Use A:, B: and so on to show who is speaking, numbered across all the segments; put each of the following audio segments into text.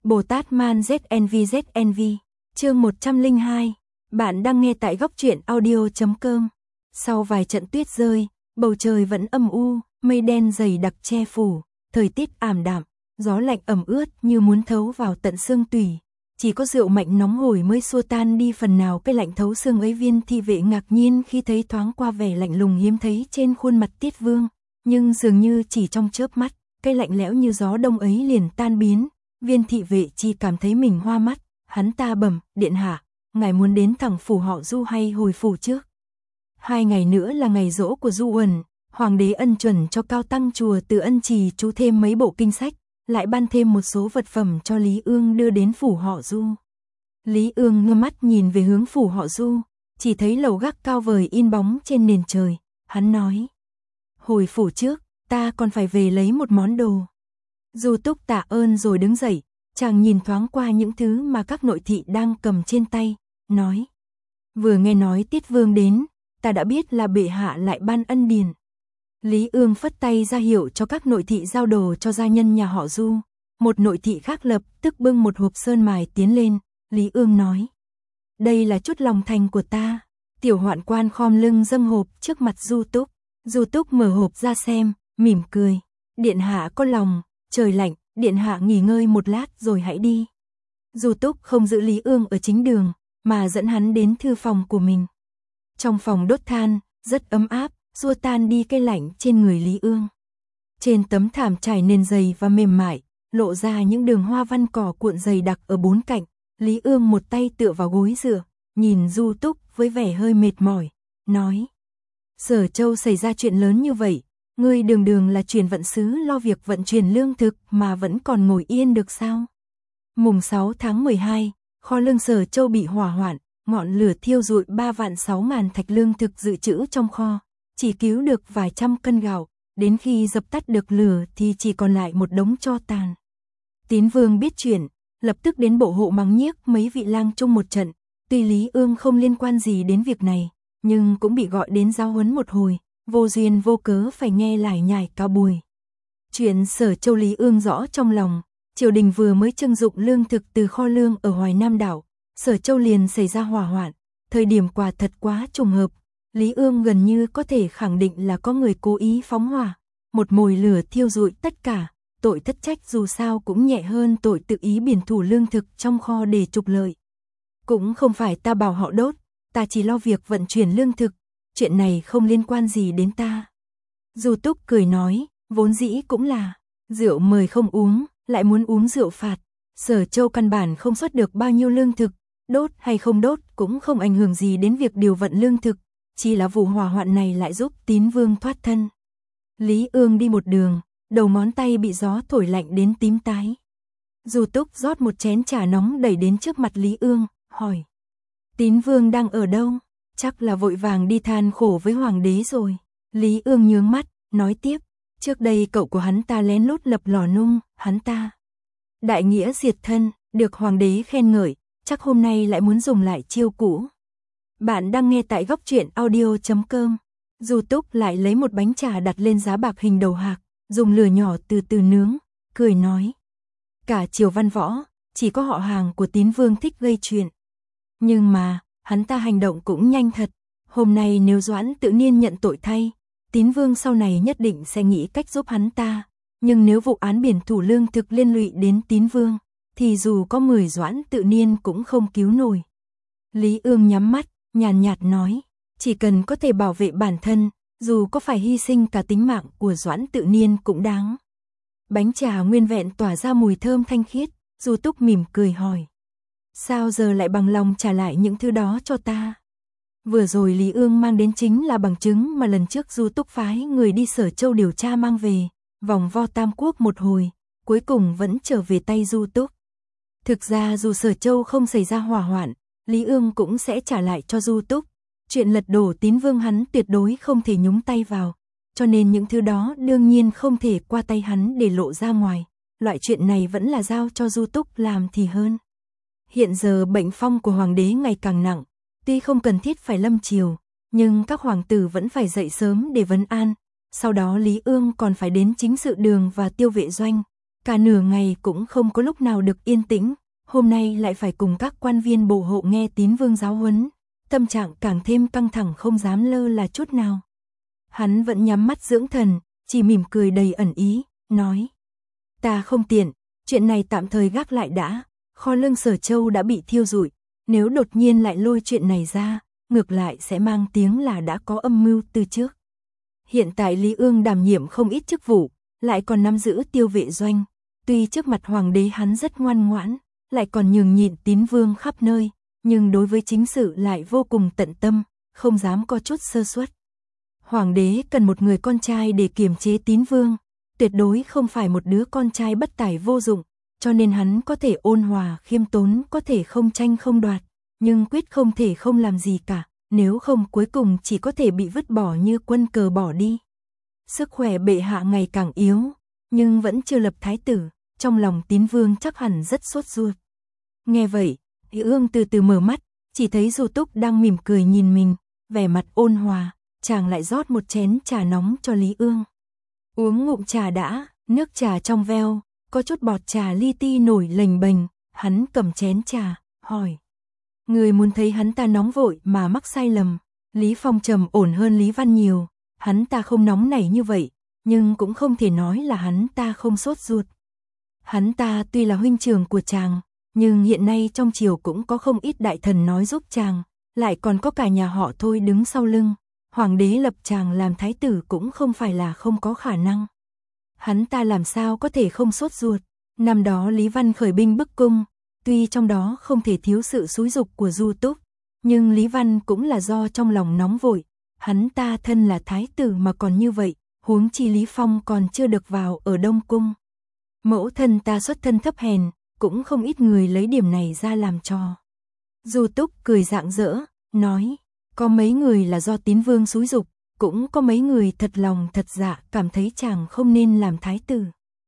A: Bồ Tát Man ZNV. Chương 102. Bạn đang nghe tại góc truyện audio.com. Sau vài trận tuyết rơi, bầu trời vẫn âm u, mây đen dày đặc che phủ, thời tiết ảm đạm, gió lạnh ẩm ướt như muốn thấu vào tận xương tủy. Chỉ có rượu mạnh nóng hổi mới xua tan đi phần nào cái lạnh thấu xương ấy. Viên thị vệ ngạc nhiên khi thấy thoáng qua vẻ lạnh lùng hiếm thấy trên khuôn mặt Tiết Vương, nhưng dường như chỉ trong chớp mắt, cái lạnh lẽo như gió đông ấy liền tan biến. Viên thị vệ chỉ cảm thấy mình hoa mắt, hắn ta bẩm, điện hạ, ngài muốn đến thẳng phủ họ Du hay hồi phủ trước? 2 ngày nữa là ngày giỗ của Du Uẩn, hoàng đế ân chuẩn cho Cao Tăng chùa Từ Ân Trì chú thêm mấy bộ kinh sách, lại ban thêm một số vật phẩm cho Lý Ương đưa đến phủ họ Du. Lý Ương ngơ mắt nhìn về hướng phủ họ Du, chỉ thấy lầu gác cao vời in bóng trên nền trời, hắn nói: hồi phủ trước, ta còn phải về lấy một món đồ. Du Túc tạ ơn rồi đứng dậy, chàng nhìn thoáng qua những thứ mà các nội thị đang cầm trên tay, nói: vừa nghe nói Tiết Vương đến, ta đã biết là bệ hạ lại ban ân điển. Lý Ương phất tay ra hiệu cho các nội thị giao đồ cho gia nhân nhà họ Du. Một nội thị khác lập tức bưng một hộp sơn mài tiến lên. Lý Ương nói: đây là chút lòng thành của ta. Tiểu hoạn quan khom lưng dâng hộp trước mặt Du Túc. Du Túc mở hộp ra xem, mỉm cười: điện hạ có lòng, trời lạnh, điện hạ nghỉ ngơi một lát rồi hãy đi. Du Túc không giữ Lý Ương ở chính đường, mà dẫn hắn đến thư phòng của mình. Trong phòng đốt than, rất ấm áp, xua tan đi cái lạnh trên người Lý Ương. Trên tấm thảm trải nền dày và mềm mại, lộ ra những đường hoa văn cỏ cuộn dày đặc ở bốn cạnh. Lý Ương một tay tựa vào gối dựa, nhìn Du Túc với vẻ hơi mệt mỏi, nói: Sở Châu xảy ra chuyện lớn như vậy, ngươi đường đường là truyền vận sứ lo việc vận chuyển lương thực mà vẫn còn ngồi yên được sao? Mùng 6 tháng 12, kho lương Sở Châu bị hỏa hoạn, ngọn lửa thiêu rụi 3.600.000 thạch lương thực dự trữ trong kho, chỉ cứu được vài trăm cân gạo, đến khi dập tắt được lửa thì chỉ còn lại một đống tro tàn. Tín Vương biết chuyện, lập tức đến bộ hộ mắng nhiếc mấy vị lang chung một trận. Tuy Lý Ương không liên quan gì đến việc này, nhưng cũng bị gọi đến giáo huấn một hồi, vô duyên vô cớ phải nghe lải nhải cả buổi. Chuyện Sở Châu Lý Ương rõ trong lòng, triều đình vừa mới trưng dụng lương thực từ kho lương ở Hoài Nam đảo, Sở Châu liền xảy ra hỏa hoạn, thời điểm quả thật quá trùng hợp. Lý Ương gần như có thể khẳng định là có người cố ý phóng hỏa, một mồi lửa thiêu rụi tất cả, tội thất trách dù sao cũng nhẹ hơn tội tự ý biển thủ lương thực trong kho để trục lợi. Cũng không phải ta bảo họ đốt, ta chỉ lo việc vận chuyển lương thực, chuyện này không liên quan gì đến ta. Du Túc cười nói, vốn dĩ cũng là, rượu mời không uống, lại muốn uống rượu phạt. Sở Châu căn bản không xuất được bao nhiêu lương thực, đốt hay không đốt cũng không ảnh hưởng gì đến việc điều vận lương thực, chỉ là vụ hỏa hoạn này lại giúp Tín Vương thoát thân. Lý Ương đi một đường, đầu ngón tay bị gió thổi lạnh đến tím tái. Du Túc rót một chén trà nóng đẩy đến trước mặt Lý Ương, hỏi: Tín Vương đang ở đâu? Chắc là vội vàng đi than khổ với hoàng đế rồi. Lý Ương nhướng mắt, nói tiếp: trước đây cậu của hắn ta lén lút lập lò nung, hắn ta đại nghĩa diệt thân, được hoàng đế khen ngợi, chắc hôm nay lại muốn dùng lại chiêu cũ. Bạn đang nghe tại góc truyện audio.com. Du Túc lại lấy một bánh trà đặt lên giá bạc hình đầu hạc, dùng lửa nhỏ từ từ nướng, cười nói: cả triều văn võ, chỉ có họ hàng của Tín Vương thích gây chuyện. Nhưng mà, hắn ta hành động cũng nhanh thật. Hôm nay nếu Doãn Tự Niên nhận tội thay, Tín Vương sau này nhất định sẽ nghĩ cách giúp hắn ta. Nhưng nếu vụ án biển thủ lương thực liên lụy đến Tín Vương, thì dù có 10 Doãn Tự Niên cũng không cứu nổi. Lý Ương nhắm mắt, nhàn nhạt nói: chỉ cần có thể bảo vệ bản thân, dù có phải hy sinh cả tính mạng của Doãn Tự Niên cũng đáng. Bánh trà nguyên vẹn tỏa ra mùi thơm thanh khiết. Du Túc mỉm cười hỏi: sao giờ lại bằng lòng trả lại những thứ đó cho ta? Vừa rồi Lý Ương mang đến chính là bằng chứng mà lần trước Du Túc phái người đi Sở Châu điều tra mang về, vòng vo Tam Quốc một hồi, cuối cùng vẫn trở về tay Du Túc. Thực ra dù Sở Châu không xảy ra hỏa hoạn, Lý Ương cũng sẽ trả lại cho Du Túc. Chuyện lật đổ Tín Vương hắn tuyệt đối không thể nhúng tay vào, cho nên những thứ đó đương nhiên không thể qua tay hắn để lộ ra ngoài. Loại chuyện này vẫn là giao cho Du Túc làm thì hơn. Hiện giờ bệnh phong của hoàng đế ngày càng nặng, tuy không cần thiết phải lâm triều, nhưng các hoàng tử vẫn phải dậy sớm để vấn an. Sau đó Lý Ương còn phải đến chính sự đường và tiêu vệ doanh, cả nửa ngày cũng không có lúc nào được yên tĩnh, hôm nay lại phải cùng các quan viên bộ hộ nghe Tín Vương giáo huấn, tâm trạng càng thêm căng thẳng không dám lơ là chút nào. Hắn vẫn nhắm mắt dưỡng thần, chỉ mỉm cười đầy ẩn ý, nói: "Ta không tiện, chuyện này tạm thời gác lại đã, kho lương Sở Châu đã bị thiêu rụi, nếu đột nhiên lại lôi chuyện này ra, ngược lại sẽ mang tiếng là đã có âm mưu từ trước." Hiện tại Lý Ương đảm nhiệm không ít chức vụ, lại còn nắm giữ Tiêu Vệ doanh, tuy trước mặt hoàng đế hắn rất ngoan ngoãn, lại còn nhường nhịn Tín Vương khắp nơi, nhưng đối với chính sự lại vô cùng tận tâm, không dám có chút sơ suất. Hoàng đế cần một người con trai để kiềm chế Tín Vương, tuyệt đối không phải một đứa con trai bất tài vô dụng, cho nên hắn có thể ôn hòa, khiêm tốn, có thể không tranh không đoạt, nhưng quyết không thể không làm gì cả, nếu không cuối cùng chỉ có thể bị vứt bỏ như quân cờ bỏ đi. Sức khỏe bệ hạ ngày càng yếu, nhưng vẫn chưa lập thái tử, trong lòng Tín Vương chắc hẳn rất sốt ruột. Nghe vậy, Lý Ương từ từ mở mắt, chỉ thấy Du Túc đang mỉm cười nhìn mình, vẻ mặt ôn hòa, chàng lại rót một chén trà nóng cho Lý Ương. Uống ngụm trà đã, nước trà trong veo, có chút bọt trà li ti nổi lềnh bềnh, hắn cầm chén trà, hỏi: "Người muốn thấy hắn ta nóng vội mà mắc sai lầm." Lý Phong trầm ổn hơn Lý Văn nhiều, hắn ta không nóng nảy như vậy, nhưng cũng không thể nói là hắn ta không sốt ruột. Hắn ta tuy là huynh trưởng của chàng, nhưng hiện nay trong triều cũng có không ít đại thần nói giúp chàng, lại còn có cả nhà họ Thôi đứng sau lưng, hoàng đế lập chàng làm thái tử cũng không phải là không có khả năng. Hắn ta làm sao có thể không sốt ruột, năm đó Lý Văn khởi binh bức cung, tuy trong đó không thể thiếu sự xúi giục của Du Túc, nhưng Lý Văn cũng là do trong lòng nóng vội, hắn ta thân là thái tử mà còn như vậy, huống chi Lý Phong còn chưa được vào ở Đông Cung. Mẫu thân ta xuất thân thấp hèn, cũng không ít người lấy điểm này ra làm trò. Du Túc cười rạng rỡ, nói: "Có mấy người là do Tín Vương xúi giục, cũng có mấy người thật lòng thật dạ cảm thấy chàng không nên làm thái tử."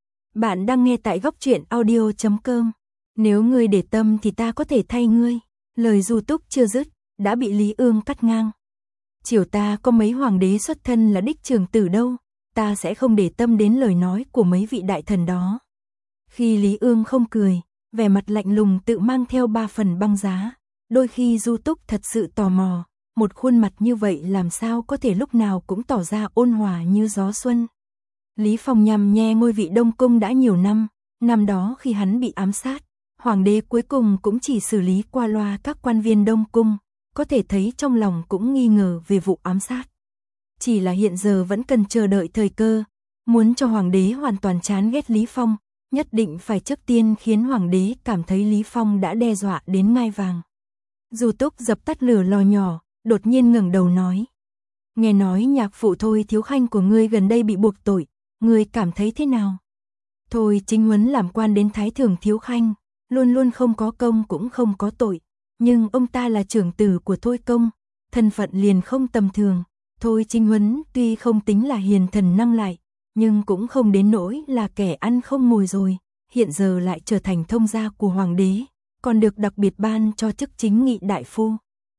A: Bạn đang nghe tại Góc Truyện Audio.com. Nếu ngươi để tâm thì ta có thể thay ngươi. Lời Du Túc chưa dứt, đã bị Lý Ương cắt ngang. Triều ta có mấy hoàng đế xuất thân là đích trưởng tử đâu, ta sẽ không để tâm đến lời nói của mấy vị đại thần đó. Khi Lý Ương không cười, vẻ mặt lạnh lùng tự mang theo 3 phần băng giá, đôi khi Du Túc thật sự tò mò, một khuôn mặt như vậy làm sao có thể lúc nào cũng tỏ ra ôn hòa như gió xuân. Lý Phong nhằm nhe ngôi vị Đông Cung đã nhiều năm, năm đó khi hắn bị ám sát, hoàng đế cuối cùng cũng chỉ xử lý qua loa các quan viên Đông Cung, có thể thấy trong lòng cũng nghi ngờ về vụ ám sát. Chỉ là hiện giờ vẫn cần chờ đợi thời cơ, muốn cho hoàng đế hoàn toàn chán ghét Lý Phong, nhất định phải trước tiên khiến hoàng đế cảm thấy Lý Phong đã đe dọa đến ngai vàng. Du Túc dập tắt lửa lò nhỏ, đột nhiên ngẩng đầu nói: "Nghe nói nhạc phụ Thôi Thiếu Khanh của ngươi gần đây bị buộc tội, ngươi cảm thấy thế nào?" Thôi Chính Huấn làm quan đến Thái Thưởng Thiếu Khanh, luôn luôn không có công cũng không có tội, nhưng ông ta là trưởng tử của Thôi Công, thân phận liền không tầm thường. Thôi Chính Huấn tuy không tính là hiền thần năng lại, nhưng cũng không đến nỗi là kẻ ăn không ngồi rồi, hiện giờ lại trở thành thông gia của hoàng đế, còn được đặc biệt ban cho chức chính nghị đại phu.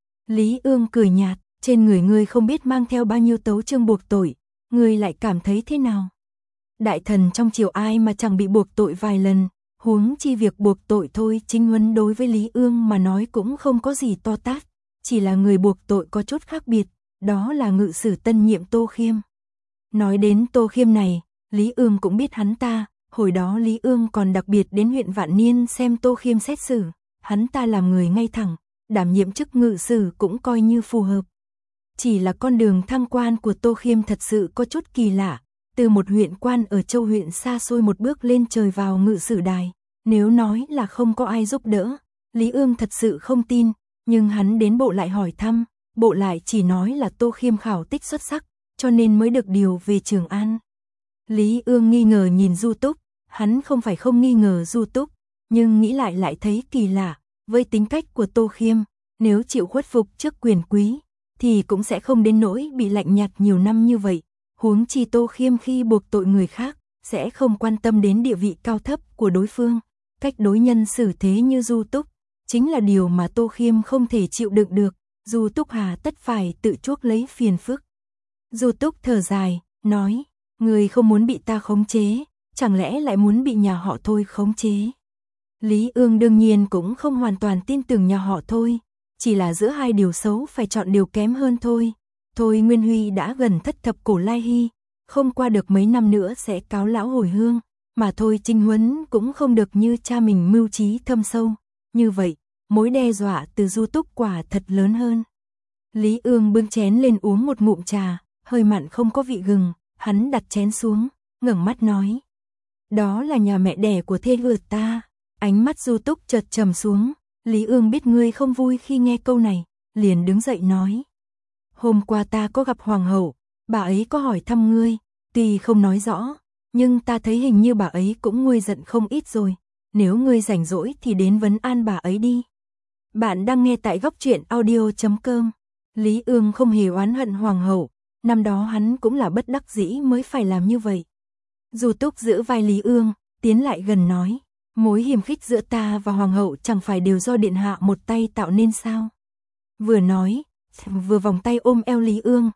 A: Lý Ương cười nhạt: "Trên người ngươi không biết mang theo bao nhiêu tấu chương buộc tội, ngươi lại cảm thấy thế nào? Đại thần trong triều ai mà chẳng bị buộc tội vài lần, huống chi việc buộc tội Thôi Chính Huấn đối với Lý Ương mà nói cũng không có gì to tát, chỉ là người buộc tội có chút khác biệt, đó là ngự sử tân nhiệm Tô Khiêm." Nói đến Tô Khiêm này, Lý Ương cũng biết hắn ta, hồi đó Lý Ương còn đặc biệt đến huyện Vạn Niên xem Tô Khiêm xét xử, hắn ta làm người ngay thẳng, đảm nhiệm chức ngự sử cũng coi như phù hợp. Chỉ là con đường thăng quan của Tô Khiêm thật sự có chút kỳ lạ, từ một huyện quan ở Châu huyện xa xôi một bước lên trời vào ngự sử đài, nếu nói là không có ai giúp đỡ, Lý Ương thật sự không tin, nhưng hắn đến bộ lại hỏi thăm, bộ lại chỉ nói là Tô Khiêm khảo tích xuất sắc, cho nên mới được điều về Trường An. Lý Ương nghi ngờ nhìn Du Túc, hắn không phải không nghi ngờ Du Túc, nhưng nghĩ lại thấy kỳ lạ, với tính cách của Tô Khiêm, nếu chịu khuất phục trước quyền quý, thì cũng sẽ không đến nỗi bị lạnh nhạt nhiều năm như vậy, huống chi Tô Khiêm khi buộc tội người khác, sẽ không quan tâm đến địa vị cao thấp của đối phương, cách đối nhân xử thế như Du Túc, chính là điều mà Tô Khiêm không thể chịu đựng được, Du Túc hà tất phải tự chuốc lấy phiền phức. Du Túc thở dài, nói: "Người không muốn bị ta khống chế, chẳng lẽ lại muốn bị nhà họ Thôi khống chế? Lý Ương đương nhiên cũng không hoàn toàn tin tưởng nhà họ Thôi, chỉ là giữa hai điều xấu phải chọn điều kém hơn thôi. Thôi Nguyên Huy đã gần thất thập cổ lai hy, không qua được mấy năm nữa sẽ cáo lão hồi hương, mà Thôi Trinh Huấn cũng không được như cha mình mưu trí thâm sâu. Như vậy, mối đe dọa từ Du Túc quả thật lớn hơn. Lý Ương bưng chén lên uống một ngụm trà, hơi mặn không có vị gừng, hắn đặt chén xuống, ngẩng mắt nói. Đó là nhà mẹ đẻ của thê vượt ta. Ánh mắt Du Túc chợt trầm xuống, Lý Ương biết ngươi không vui khi nghe câu này, liền đứng dậy nói. Hôm qua ta có gặp hoàng hậu, bà ấy có hỏi thăm ngươi, tuy không nói rõ, nhưng ta thấy hình như bà ấy cũng nguôi giận không ít rồi, nếu ngươi rảnh rỗi thì đến vấn an bà ấy đi. Bạn đang nghe tại góc truyện audio.com. Lý Ương không hề oán hận hoàng hậu, năm đó hắn cũng là bất đắc dĩ mới phải làm như vậy. Du Túc giữ vai Lý Ương, tiến lại gần nói, mối hiềm khích giữa ta và hoàng hậu chẳng phải đều do điện hạ một tay tạo nên sao? Vừa nói, vừa vòng tay ôm eo Lý Ương,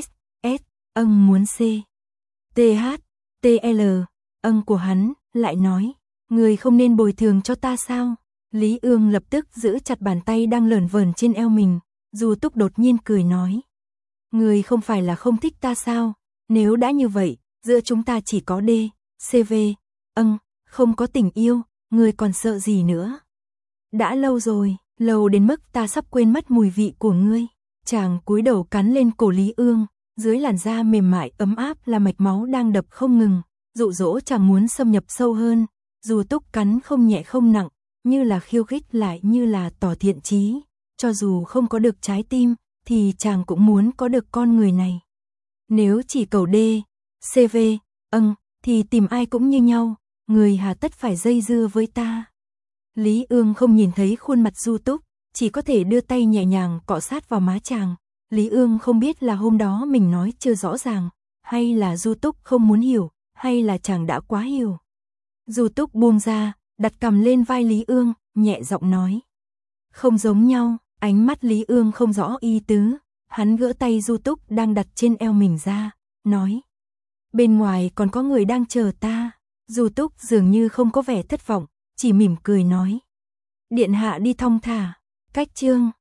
A: muốn C, TH, TL, của hắn, lại nói, người không nên bồi thường cho ta sao? Lý Ương lập tức giữ chặt bàn tay đang lởn vởn trên eo mình, Du Túc đột nhiên cười nói. Người không phải là không thích ta sao? Nếu đã như vậy, giữa chúng ta chỉ có D, CV, không có tình yêu, người còn sợ gì nữa? Đã lâu rồi, lâu đến mức ta sắp quên mất mùi vị của ngươi. Chàng cúi đầu cắn lên cổ Lý Ương, dưới làn da mềm mại ấm áp là mạch máu đang đập không ngừng, dụ dỗ chàng muốn xâm nhập sâu hơn. Du Túc cắn không nhẹ không nặng, như là khiêu khích lại như là tỏ thiện chí. Cho dù không có được trái tim, thì chàng cũng muốn có được con người này. Nếu chỉ cầu D, CV, thì tìm ai cũng như nhau, người hà tất phải dây dưa với ta. Lý Ương không nhìn thấy khuôn mặt Du Túc, chỉ có thể đưa tay nhẹ nhàng cọ sát vào má chàng. Lý Ương không biết là hôm đó mình nói chưa rõ ràng, hay là Du Túc không muốn hiểu, hay là chàng đã quá hiểu. Du Túc buông ra, đặt cằm lên vai Lý Ương, nhẹ giọng nói. Không giống nhau, ánh mắt Lý Ương không rõ ý tứ, hắn gỡ tay Du Túc đang đặt trên eo mình ra, nói. Bên ngoài còn có người đang chờ ta. Du Túc dường như không có vẻ thất vọng, chỉ mỉm cười nói. Điện hạ đi thong thả, cách chương.